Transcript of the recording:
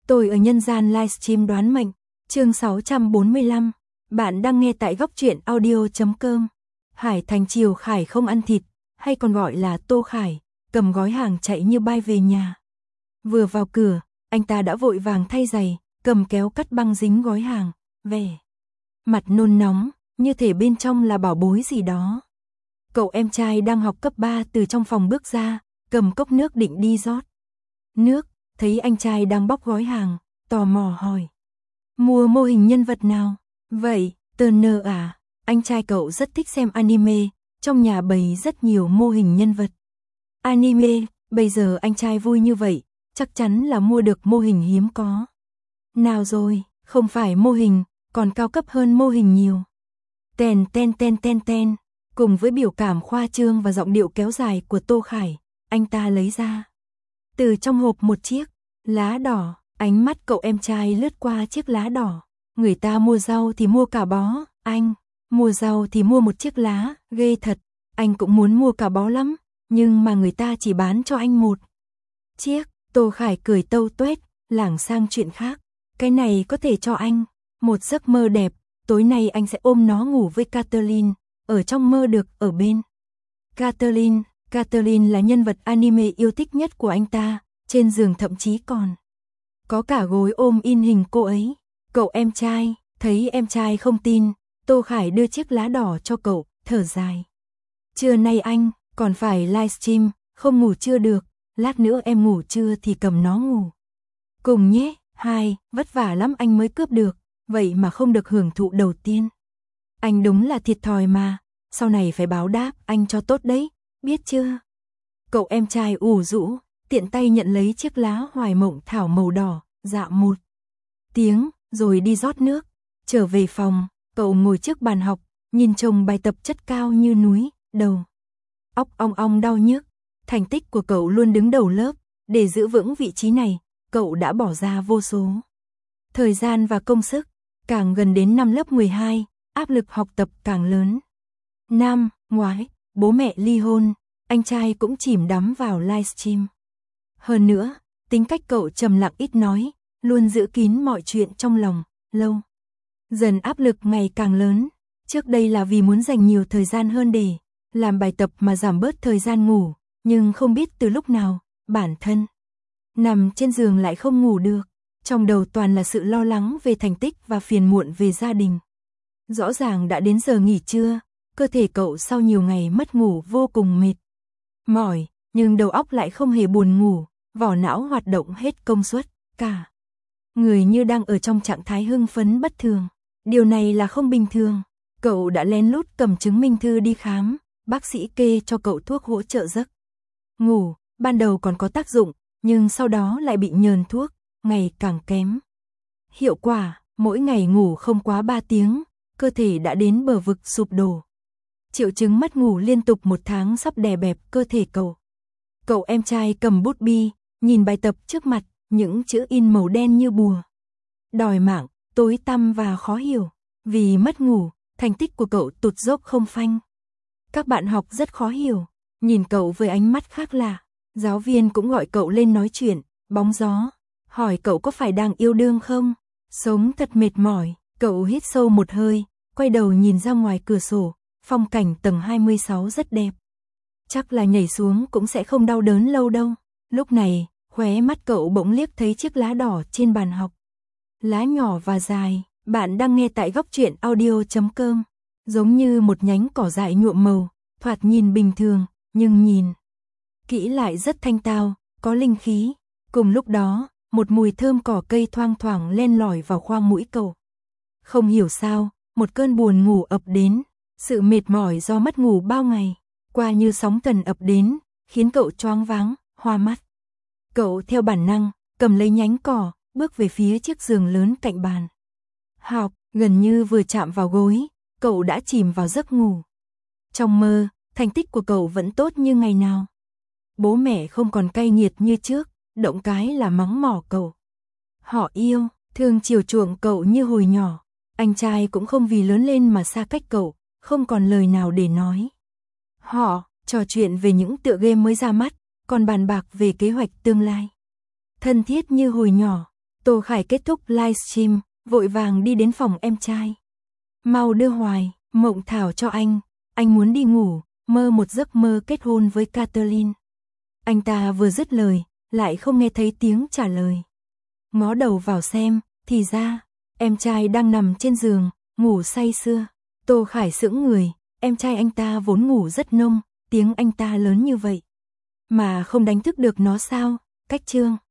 Tôi ở nhân gian livestream đoán mệnh, chương 645. Bạn đang nghe tại góc truyện audio.com. Hải Thành Triều Khải không ăn thịt, hay còn gọi là Tô Khải, cầm gói hàng chạy như bay về nhà. Vừa vào cửa, anh ta đã vội vàng thay giày, cầm kéo cắt băng dính gói hàng, về. Mặt nôn nóng, như thể bên trong là bảo bối gì đó. Cậu em trai đang học cấp 3 từ trong phòng bước ra, cầm cốc nước định đi rót nước, thấy anh trai đang bóc gói hàng, tò mò hỏi. Mua mô hình nhân vật nào? Vậy, Turner à? Anh trai cậu rất thích xem anime, trong nhà bày rất nhiều mô hình nhân vật. Anime, bây giờ anh trai vui như vậy, chắc chắn là mua được mô hình hiếm có. Nào rồi, không phải mô hình, còn cao cấp hơn mô hình nhiều. Ten ten ten ten ten, cùng với biểu cảm khoa trương và giọng điệu kéo dài của Tô Khải, anh ta lấy ra từ trong hộp một chiếc lá đỏ. Ánh mắt cậu em trai lướt qua chiếc lá đỏ. Người ta mua rau thì mua cả bó, anh mua rau thì mua một chiếc lá, ghê thật. Anh cũng muốn mua cả bó lắm, nhưng mà người ta chỉ bán cho anh một chiếc. Tô Khải cười tâu tuét, lảng sang chuyện khác. Cái này có thể cho anh một giấc mơ đẹp, tối nay anh sẽ ôm nó ngủ với Catherine, ở trong mơ được ở bên Catherine là nhân vật anime yêu thích nhất của anh ta, trên giường thậm chí còn có cả gối ôm in hình cô ấy. Cậu em trai, thấy em trai không tin, Tô Khải đưa chiếc lá đỏ cho cậu, thở dài. Trưa nay anh còn phải livestream, không ngủ chưa được, lát nữa em ngủ trưa thì cầm nó ngủ cùng nhé. Hai, vất vả lắm anh mới cướp được, vậy mà không được hưởng thụ đầu tiên. Anh đúng là thiệt thòi mà, sau này phải báo đáp anh cho tốt đấy, biết chưa? Cậu em trai ủ rũ, tiện tay nhận lấy chiếc lá hoài mộng thảo màu đỏ, dạ một tiếng, rồi đi rót nước. Trở về phòng, cậu ngồi trước bàn học, nhìn chồng bài tập chất cao như núi, đầu óc ong ong đau nhức. Thành tích của cậu luôn đứng đầu lớp, để giữ vững vị trí này, cậu đã bỏ ra vô số thời gian và công sức. Càng gần đến năm lớp 12, áp lực học tập càng lớn. Năm ngoái, bố mẹ ly hôn, anh trai cũng chìm đắm vào livestream. Hơn nữa, tính cách cậu trầm lặng ít nói, luôn giữ kín mọi chuyện trong lòng, lâu dần áp lực ngày càng lớn. Trước đây là vì muốn dành nhiều thời gian hơn để làm bài tập mà giảm bớt thời gian ngủ, nhưng không biết từ lúc nào, bản thân nằm trên giường lại không ngủ được. Trong đầu toàn là sự lo lắng về thành tích và phiền muộn về gia đình. Rõ ràng đã đến giờ nghỉ trưa, cơ thể cậu sau nhiều ngày mất ngủ vô cùng mệt mỏi, nhưng đầu óc lại không hề buồn ngủ, vỏ não hoạt động hết công suất, cả người như đang ở trong trạng thái hưng phấn bất thường. Điều này là không bình thường. Cậu đã lén lút cầm chứng minh thư đi khám, bác sĩ kê cho cậu thuốc hỗ trợ giấc ngủ, ban đầu còn có tác dụng, nhưng sau đó lại bị nhờn thuốc, ngày càng kém hiệu quả. Mỗi ngày ngủ không quá 3 tiếng, cơ thể đã đến bờ vực sụp đổ. Triệu chứng mất ngủ liên tục 1 tháng sắp đè bẹp cơ thể cậu. Cậu em trai cầm bút bi, nhìn bài tập trước mặt, những chữ in màu đen như bùa đòi mạng, tối tăm và khó hiểu. Vì mất ngủ, thành tích của cậu tụt dốc không phanh. Các bạn học rất khó hiểu, nhìn cậu với ánh mắt khác lạ. Giáo viên cũng gọi cậu lên nói chuyện, bóng gió, hỏi cậu có phải đang yêu đương không? Sống thật mệt mỏi. Cậu hít sâu một hơi, quay đầu nhìn ra ngoài cửa sổ, phong cảnh tầng 26 rất đẹp. Chắc là nhảy xuống cũng sẽ không đau đớn lâu đâu. Lúc này, khóe mắt cậu bỗng liếc thấy chiếc lá đỏ trên bàn học. Lá nhỏ và dài. Bạn đang nghe tại góc truyện audio.com. Giống như một nhánh cỏ dại nhuộm màu, thoạt nhìn bình thường, nhưng nhìn kỹ lại rất thanh tao, có linh khí. Cùng lúc đó, một mùi thơm cỏ cây thoang thoảng len lỏi vào khoang mũi cậu. Không hiểu sao, một cơn buồn ngủ ập đến, sự mệt mỏi do mất ngủ bao ngày, qua như sóng thần ập đến, khiến cậu choáng váng, hoa mắt. Cậu theo bản năng, cầm lấy nhánh cỏ, bước về phía chiếc giường lớn cạnh bàn học. Gần như vừa chạm vào gối, cậu đã chìm vào giấc ngủ. Trong mơ, thành tích của cậu vẫn tốt như ngày nào. Bố mẹ không còn cay nghiệt như trước, động cái là mắng mỏ cậu. Họ yêu, thương chiều chuộng cậu như hồi nhỏ. Anh trai cũng không vì lớn lên mà xa cách cậu, không còn lời nào để nói. Họ trò chuyện về những tựa game mới ra mắt, còn bàn bạc về kế hoạch tương lai. Thân thiết như hồi nhỏ. Tô Khải kết thúc livestream, vội vàng đi đến phòng em trai. Mau đưa Hoài, Mộng Thảo cho anh muốn đi ngủ, mơ một giấc mơ kết hôn với Catherine. Anh ta vừa dứt lời, lại không nghe thấy tiếng trả lời. Ngó đầu vào xem, thì ra, em trai đang nằm trên giường, ngủ say sưa. Tô Khải sững người, em trai anh ta vốn ngủ rất nông, tiếng anh ta lớn như vậy. Mà không đánh thức được nó sao, cách chương.